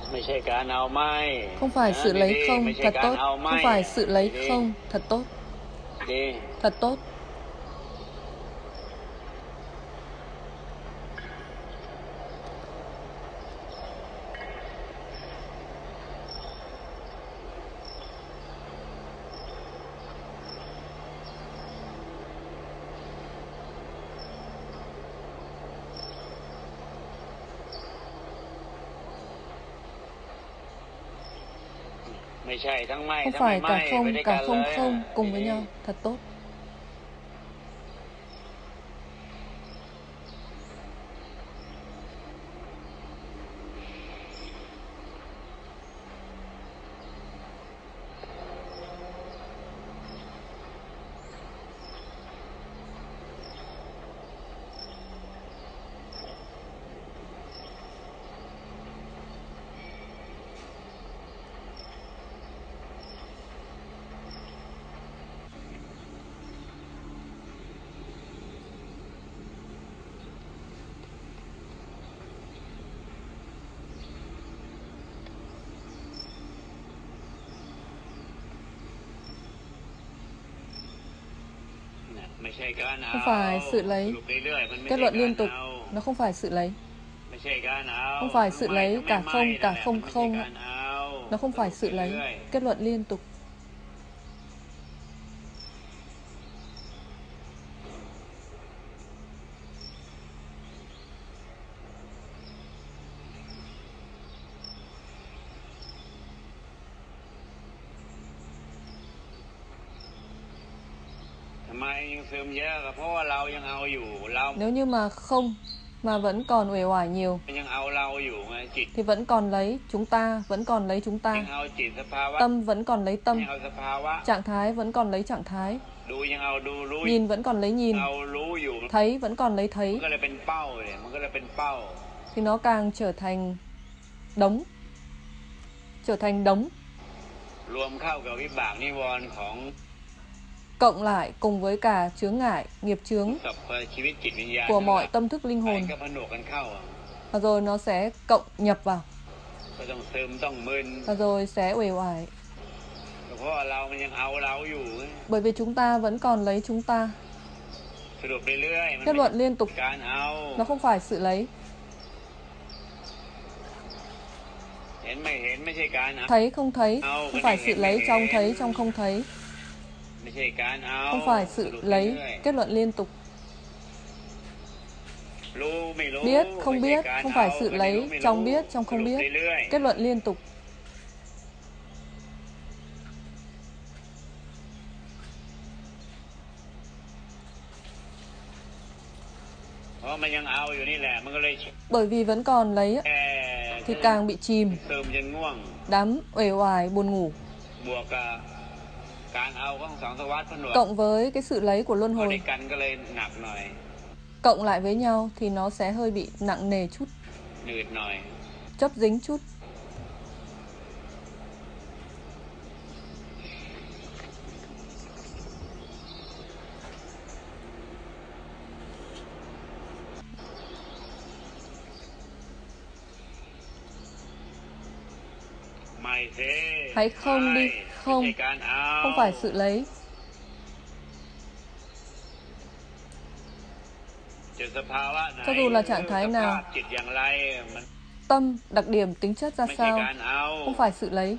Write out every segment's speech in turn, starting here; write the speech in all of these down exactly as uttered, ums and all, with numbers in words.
Không phải sự lấy không, thật tốt. Không phải sự lấy không, thật tốt. Thật tốt. Không phải cả không, cả không không cùng với nhau, thật tốt. Không phải sự lấy, kết luận liên tục, nó không phải sự lấy. Không phải sự lấy, cả không, cả không không, nó không phải sự lấy, kết luận liên tục. Nếu như mà không mà vẫn còn uể oải nhiều thì vẫn còn lấy chúng ta, vẫn còn lấy chúng ta. Tâm vẫn còn lấy tâm, trạng thái vẫn còn lấy trạng thái, nhìn vẫn còn lấy nhìn, thấy vẫn còn lấy thấy, thì nó càng trở thành đống, trở thành đống, cộng lại cùng với cả chướng ngại, nghiệp chướng của mọi tâm thức linh hồn, và rồi nó sẽ cộng nhập vào, và rồi sẽ uể oải. Bởi vì chúng ta vẫn còn lấy chúng ta. Kết luận liên tục, nó không phải sự lấy. Thấy không thấy, không phải sự lấy trong thấy trong không thấy. Không phải sự lấy, kết luận liên tục. Biết không biết, không phải sự lấy trong biết trong không biết, kết luận liên tục. Bởi vì vẫn còn lấy thì càng bị chìm, đắm, uể oải, buồn ngủ. Cộng với cái sự lấy của luân hồi, cộng lại với nhau thì nó sẽ hơi bị nặng nề chút, chấp dính chút. Hãy không đi, không, không phải sự lấy. Cho dù là trạng thái nào, tâm, đặc điểm, tính chất ra sao, không phải sự lấy.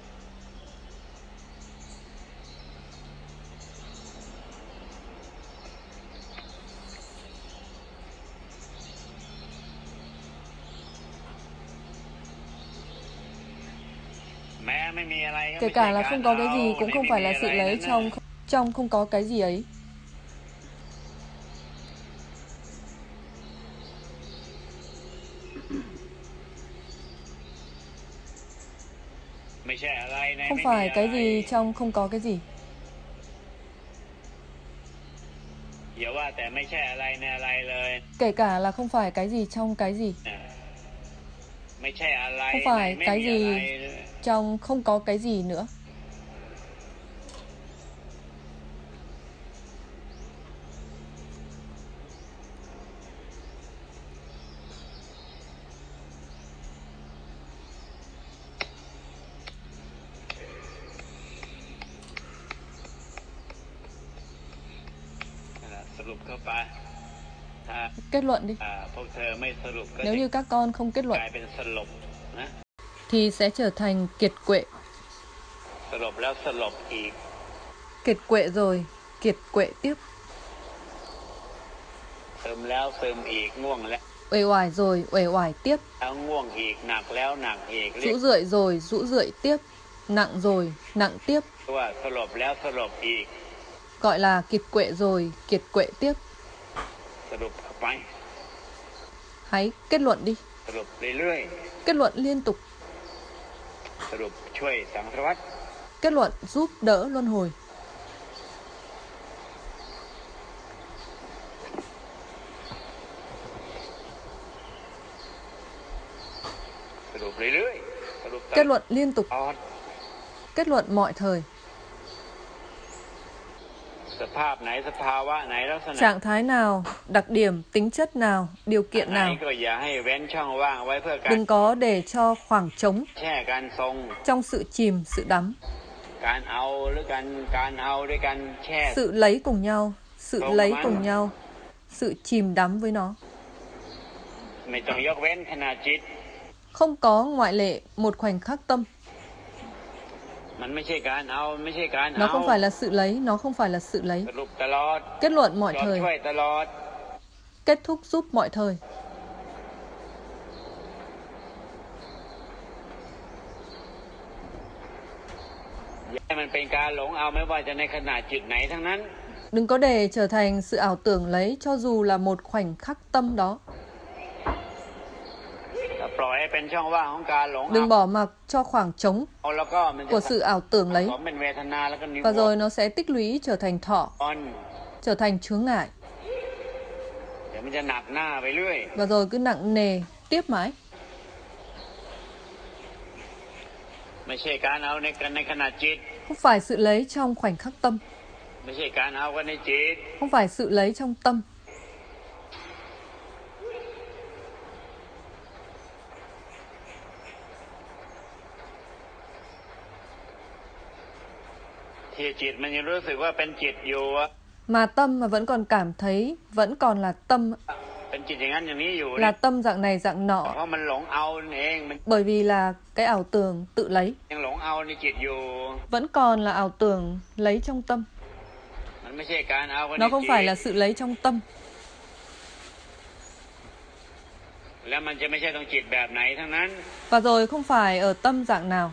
Kể cả là không có cái gì cũng không phải là sự lấy trong, trong không có cái gì ấy. Không phải cái gì trong không có cái gì. Kể cả là không phải cái gì trong cái gì. Không phải cái gì trong không có cái gì nữa. Kết luận đi. Nếu như các con không kết luận thì sẽ trở thành kiệt quệ. Kiệt quệ rồi, kiệt quệ tiếp. Uể oải rồi, uể oải tiếp. Rũ rượi rồi, rũ rượi tiếp. Nặng rồi, nặng tiếp. Gọi là kiệt quệ rồi, kiệt quệ tiếp. Hãy kết luận đi. Kết luận liên tục. Kết luận giúp đỡ luân hồi. Kết luận liên tục. Kết luận mọi thời. Trạng thái nào, đặc điểm, tính chất nào, điều kiện nào. Đừng có để cho khoảng trống trong sự chìm, sự đắm. Sự lấy cùng nhau, sự lấy cùng nhau, sự chìm đắm với nó. Không có ngoại lệ một khoảnh khắc tâm. Nó không phải là sự lấy, nó không phải là sự lấy. Kết luận mọi thời. Kết thúc giúp mọi thời. Đừng có để trở thành sự ảo tưởng lấy cho dù là một khoảnh khắc tâm đó. Đừng bỏ mặc cho khoảng trống của sự ảo tưởng lấy. Và rồi nó sẽ tích lũy trở thành thọ, trở thành chướng ngại. Và rồi cứ nặng nề tiếp mãi. Không phải sự lấy trong khoảnh khắc tâm. Không phải sự lấy trong tâm. Mà tâm mà vẫn còn cảm thấy vẫn còn là tâm. Là tâm dạng này dạng nọ. Bởi vì là cái ảo tưởng tự lấy. Vẫn còn là ảo tưởng lấy trong tâm. Nó không phải là sự lấy trong tâm. Và rồi không phải ở tâm dạng nào.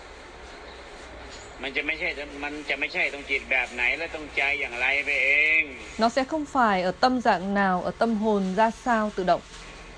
Nó sẽ không phải ở tâm dạng nào, ở tâm hồn ra sao tự động.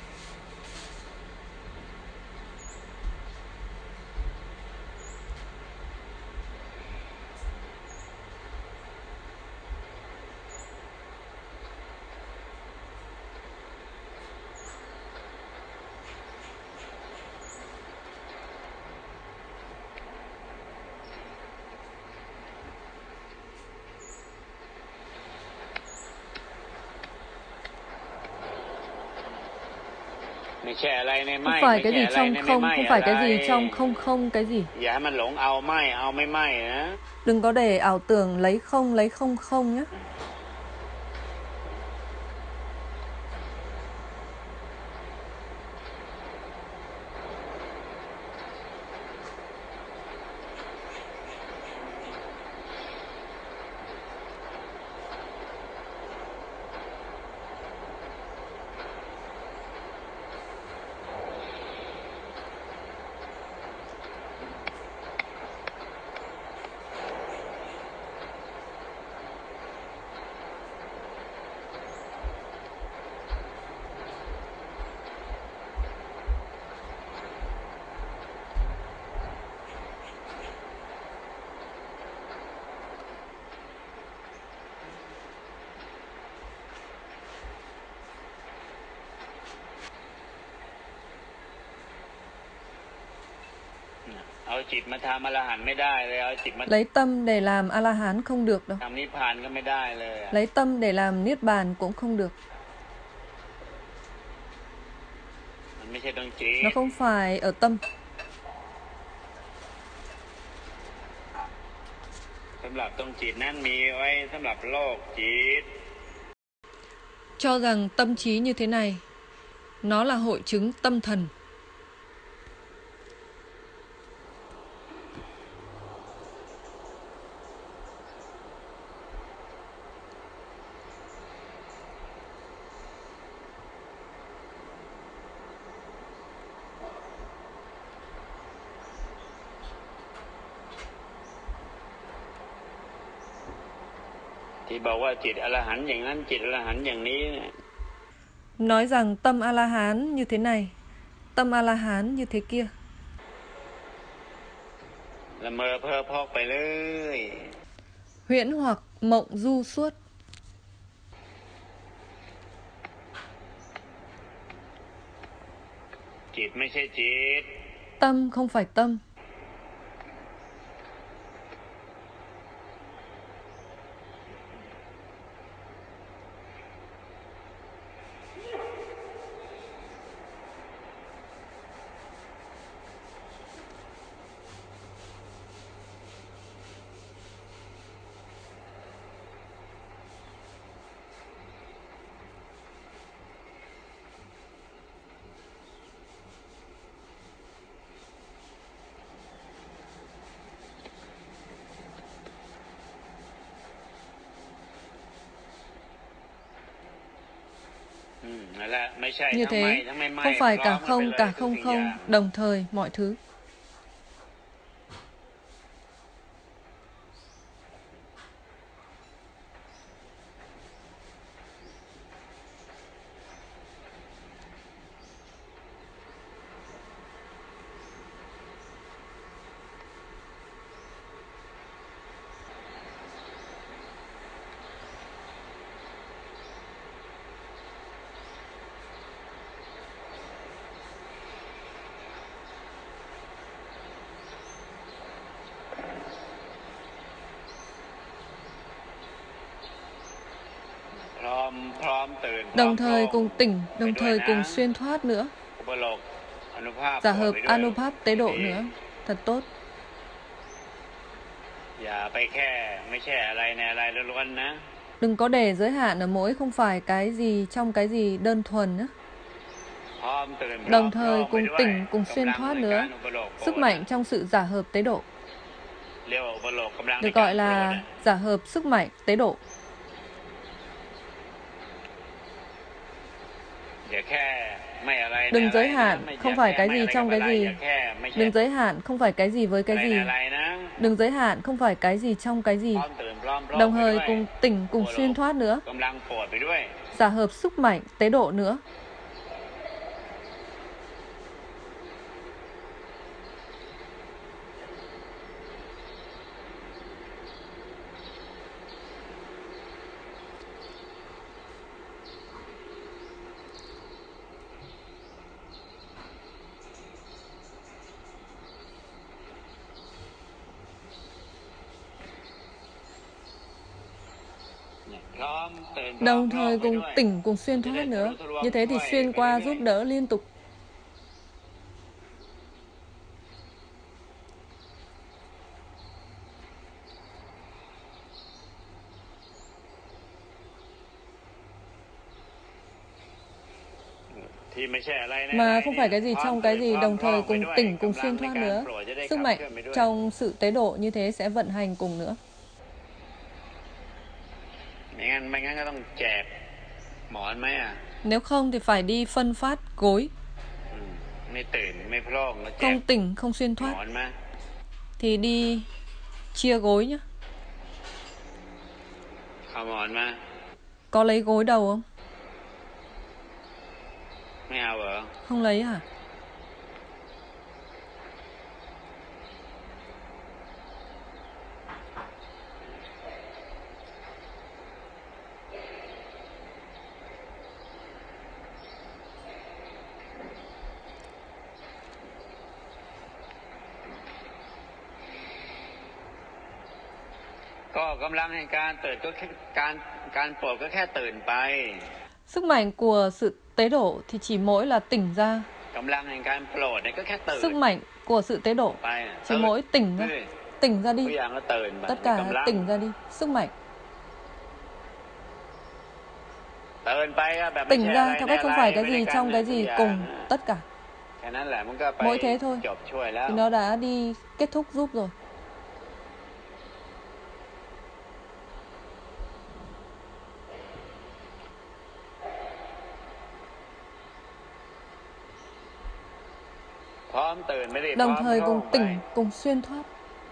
Không phải cái gì trong không, không phải cái gì trong không không cái gì. Đừng có để ảo tưởng lấy không, lấy không không nhé. Lấy tâm để làm A-la-hán không được đâu. Lấy tâm để làm Niết Bàn cũng không được. Nó không phải ở tâm. cho rằng tâm trí như thế này, nó là hội chứng tâm thần. Thì bảoว่าจิตอรหันต์อย่างนั้นจิตอรหันต์อย่างนี้ nói rằng tâm A-la-hán như thế này, tâm A-la-hán như thế kia. ละเมอเพ้อพอกไปเลย huyễn hoặc mộng du suốt. จิตไม่ใช่จิต tâm không phải tâm. Như thế, không phải cả không, cả không không, đồng thời mọi thứ. Đồng thời cùng tỉnh, đồng thời cùng xuyên thoát nữa. Giả hợp Anubhav tế độ nữa. Thật tốt. Đừng có để giới hạn ở mỗi không phải cái gì trong cái gì đơn thuần nữa. Đồng thời cùng tỉnh, cùng xuyên thoát nữa. Sức mạnh trong sự giả hợp tế độ được gọi là giả hợp sức mạnh tế độ. Đừng giới hạn, không phải cái gì trong cái gì. Đừng giới hạn, không phải cái gì với cái gì. Đừng giới hạn, không phải cái gì trong cái gì. Đồng thời cùng tỉnh, cùng xuyên thoát nữa. Giả hợp sức mạnh tế độ nữa. Đồng thời cùng tỉnh, cùng xuyên thoát nữa. Như thế thì xuyên qua giúp đỡ liên tục. Mà không phải cái gì trong cái gì, đồng thời cùng tỉnh, cùng xuyên thoát nữa. Sức mạnh trong sự tế độ như thế sẽ vận hành cùng nữa. Nếu không thì phải đi phân phát gối. Không tỉnh, không xuyên thoát thì đi chia gối nhé. Có lấy gối đầu không? Không lấy hả? Sức mạnh của sự tế độ thì chỉ mỗi là tỉnh ra. Sức mạnh của sự tế độ chỉ mỗi tỉnh ra. Tỉnh ra đi. Tất cả tỉnh ra đi. Sức mạnh. Tỉnh ra theo cách không phải cái gì trong cái gì cùng tất cả. Mỗi thế thôi thì nó đã đi kết thúc giúp rồi. Đồng thời cùng tỉnh, cùng xuyên thoát.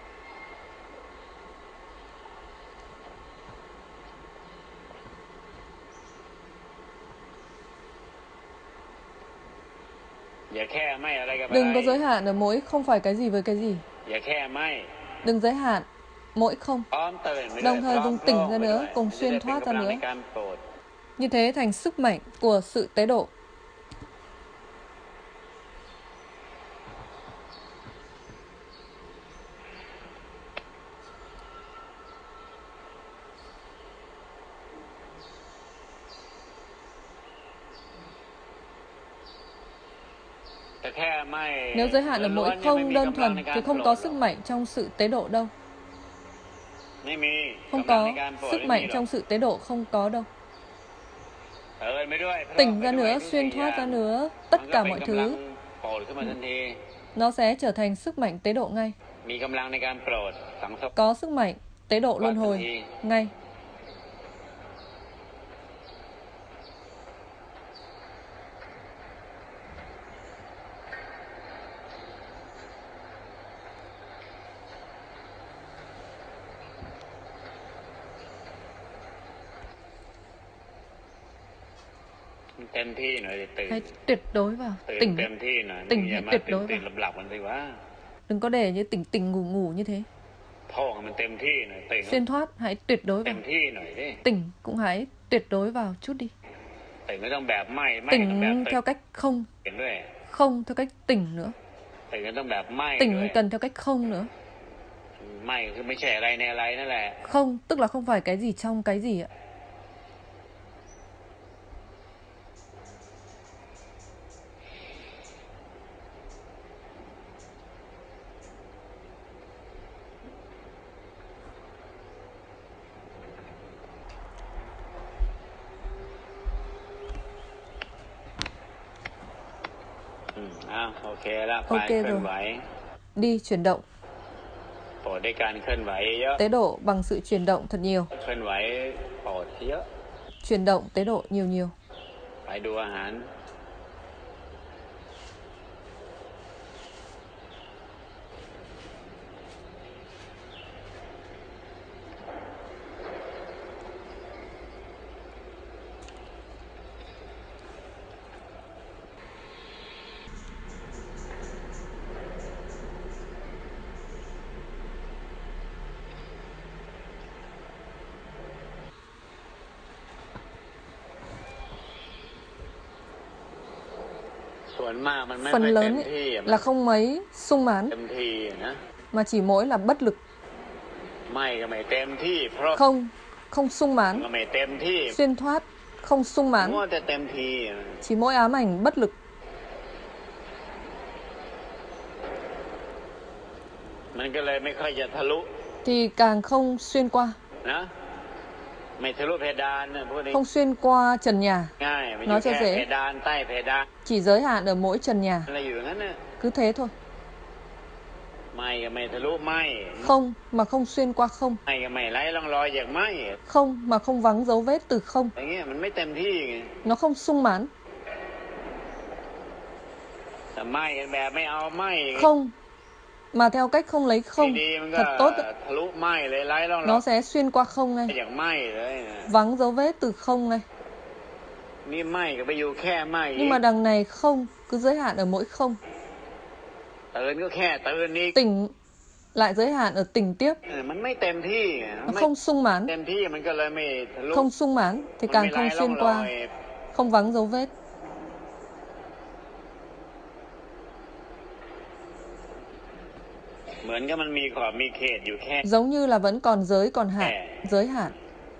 Đừng có giới hạn ở mỗi không phải cái gì với cái gì. Đừng giới hạn mỗi không. Đồng thời cùng tỉnh ra nữa, cùng xuyên thoát ra nữa. Như thế thành sức mạnh của sự tế độ. Nếu giới hạn ở mỗi không đơn thuần thì không có sức mạnh trong sự tế độ đâu. Không có sức mạnh trong sự tế độ, không có đâu. Tỉnh ra nữa, xuyên thoát ra nữa, tất cả mọi thứ nó sẽ trở thành sức mạnh tế độ ngay. Có sức mạnh tế độ luân hồi ngay. Hãy tuyệt đối vào tỉnh, tỉnh hãy tuyệt đối vào. Đừng có để như tỉnh tỉnh ngủ ngủ như thế. Xuyên thoát hãy tuyệt đối vào. Tỉnh cũng hãy tuyệt đối vào chút đi. Tỉnh theo cách không, không theo cách tỉnh nữa. Tỉnh cần theo cách không nữa. Không tức là không phải cái gì trong cái gì ạ. Ok rồi. Đi chuyển động. Tế độ bằng sự chuyển động thật nhiều. Chuyển động tế độ nhiều nhiều. Phần lớn là không mấy sung mãn, mà chỉ mỗi là bất lực. Không, không sung mãn. Xuyên thoát, không sung mãn, chỉ mỗi ám ảnh bất lực. Thì càng không xuyên qua. Không xuyên qua trần nhà. Nói cho dễ. Chỉ giới hạn ở mỗi trần nhà. Cứ thế thôi. Không mà không xuyên qua không. Không mà không vắng dấu vết từ không. Nó không sung mãn. Không mà theo cách không lấy không thật tốt. Nó sẽ xuyên qua không ngay. Vắng dấu vết từ không ngay. Nhưng mà đằng này không, cứ giới hạn ở mỗi không. Tỉnh lại giới hạn ở tỉnh tiếp. Nó không sung mãn. Không sung mãn thì càng không xuyên qua. Không vắng dấu vết. Giống như là vẫn còn giới còn hạn. Giới hạn.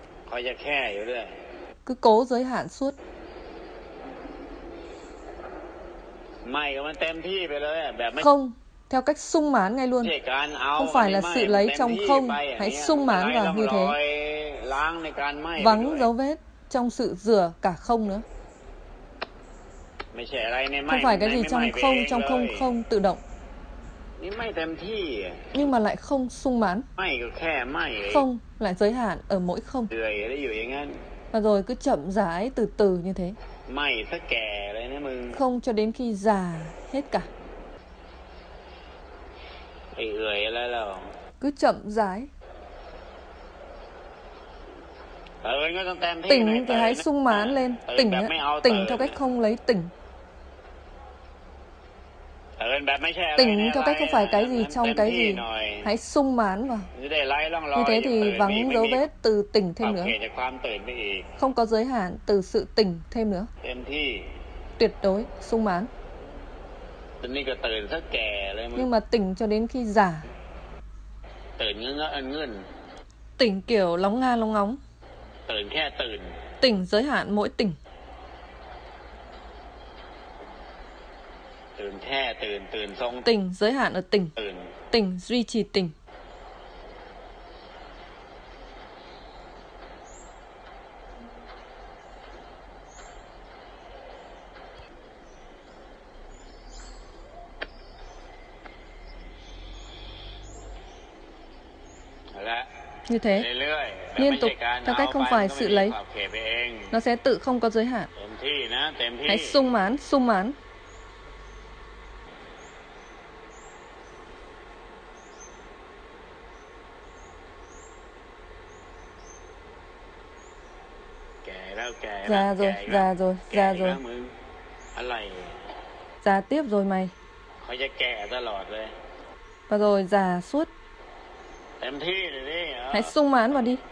Cứ cố giới hạn suốt. Không theo cách sung mãn ngay luôn. Không phải là sự lấy trong không. Hãy sung mãn vào như thế. Vắng dấu vết trong sự rửa cả không nữa. Không phải cái gì trong không, trong không không tự động. Nhưng mà lại không sung mãn. Không lại giới hạn ở mỗi không. Và rồi cứ chậm rãi từ từ như thế. Không cho đến khi già hết cả. Cứ chậm rãi. Tỉnh thì hãy sung mãn lên. Tỉnh ấy, tỉnh theo cách không lấy tỉnh. Tỉnh theo cách không phải cái gì trong cái gì. Hãy sung mãn vào. Như thế thì vắng dấu vết từ tỉnh thêm nữa. Không có giới hạn từ sự tỉnh thêm nữa. Tuyệt đối sung mãn. Nhưng mà tỉnh cho đến khi già. Tỉnh kiểu lóng nga lóng ngóng. Tỉnh giới hạn mỗi tỉnh. Tỉnh giới hạn ở tỉnh. Tỉnh duy trì tỉnh. Như thế, liên tục theo cách không phải sự lấy. Nó sẽ tự không có giới hạn. Hãy sung mãn, sung mãn. Già rồi, già rồi, già rồi. Già tiếp rồi mày. Và rồi già suốt. Hãy sung mãn vào đi.